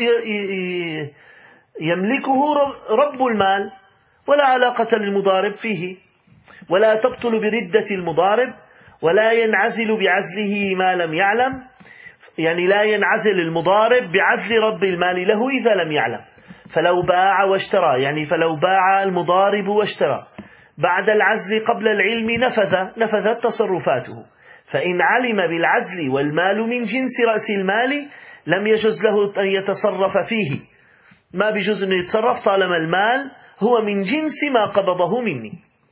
يملكه رب المال، ولا علاقة للمضارب فيه. ولا تبطل بردة المضارب، ولا ينعزل بعزله ما لم يعلم، يعني لا ينعزل المضارب بعزل رب المال له إذا لم يعلم. فلو باع واشترى، يعني فلو باع المضارب واشترى بعد العزل قبل العلم نفذت تصرفاته. فإن علم بالعزل والمال من جنس رأس المال لم يجز له أن يتصرف فيه، ما بيجوز أن يتصرف طالما المال هو من جنس ما قبضه مني.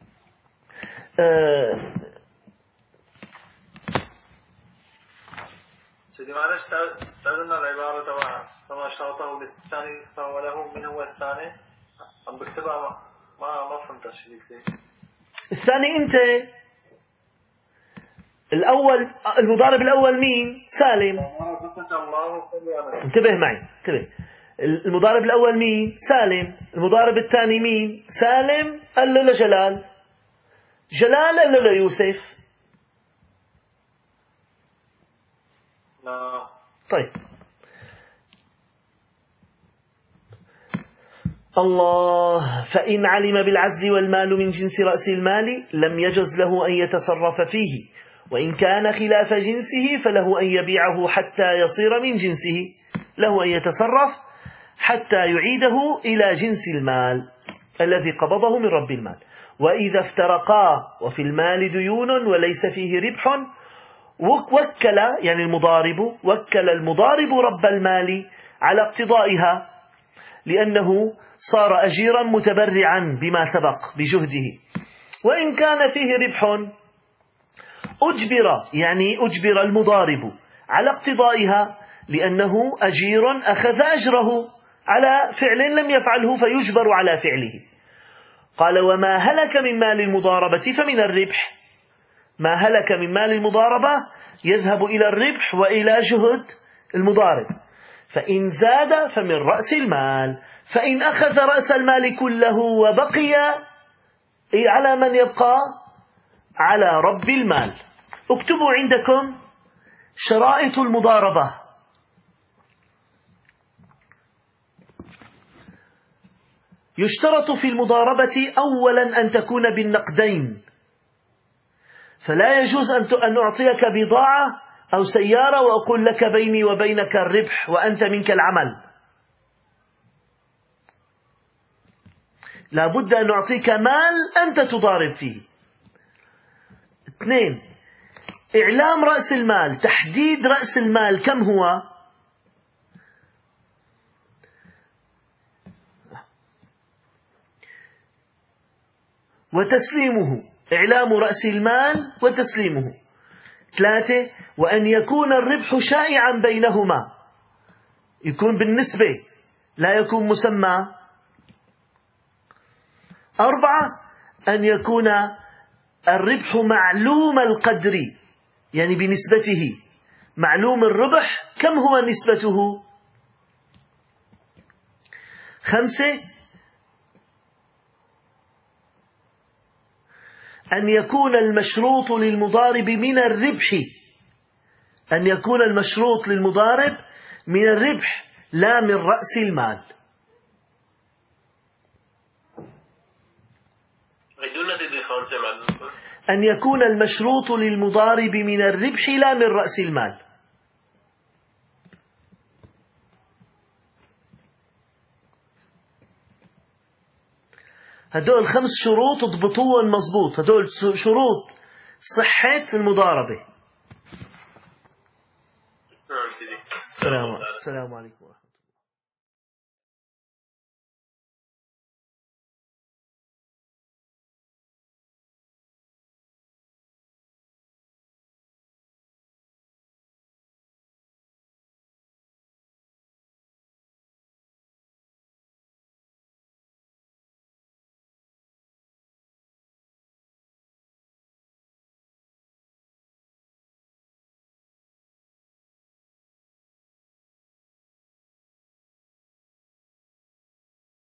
سيدي معلش تعلمنا العبارة كما اشترطه للثاني فهو له من هو الثاني. عم بكتبها ما فهمت الشيء كثير. الثاني أنت الأول، المضارب الأول مين؟ سالم. انتبه معي، انتبه. المضارب الأول مين؟ سالم. المضارب الثاني مين؟ سالم قال له لجلال، جلال قال له ليوسف. طيب الله. فإن علم بالعزل والمال من جنس رأس المال لم يجز له أن يتصرف فيه، وإن كان خلاف جنسه فله أن يبيعه حتى يصير من جنسه، له أن يتصرف حتى يعيده إلى جنس المال الذي قبضه من رب المال. وإذا افترقا وفي المال ديون وليس فيه ربح وكل، يعني المضارب وكل المضارب رب المال على اقتضائها، لأنه صار أجيرا متبرعا بما سبق بجهده. وإن كان فيه ربح أجبر المضارب على اقتضائها، لأنه أجير أخذ أجره على فعل لم يفعله فيجبر على فعله. قال: وما هلك من مال المضاربة فمن الربح. ما هلك من مال المضاربة يذهب إلى الربح وإلى جهد المضارب. فإن زاد فمن رأس المال. فإن أخذ رأس المال كله وبقي على من يبقى؟ على رب المال. اكتبوا عندكم شرائط المضاربة. يشترط في المضاربة أولا أن تكون بالنقدين، فلا يجوز أن أعطيك بضاعة أو سيارة وأقول لك بيني وبينك الربح وأنت منك العمل. لا بد أن أعطيك مال أنت تضارب فيه. 2. إعلام رأس المال، تحديد رأس المال كم هو. وتسليمه، إعلام رأس المال وتسليمه. 3. وأن يكون الربح شائعا بينهما، يكون بالنسبة لا يكون مسمى. 4. أن يكون الربح معلوم القدر، يعني بنسبته، معلوم الربح كم هو نسبته. 5. أن يكون المشروط للمضارب من الربح، أن يكون المشروط للمضارب من الربح لا من رأس المال. أن يكون المشروط للمضارب من الربح لا من رأس المال. هدول 5 شروط اضبطوهم مضبوط، هدول شروط صحة المضاربة. السلام عليكم.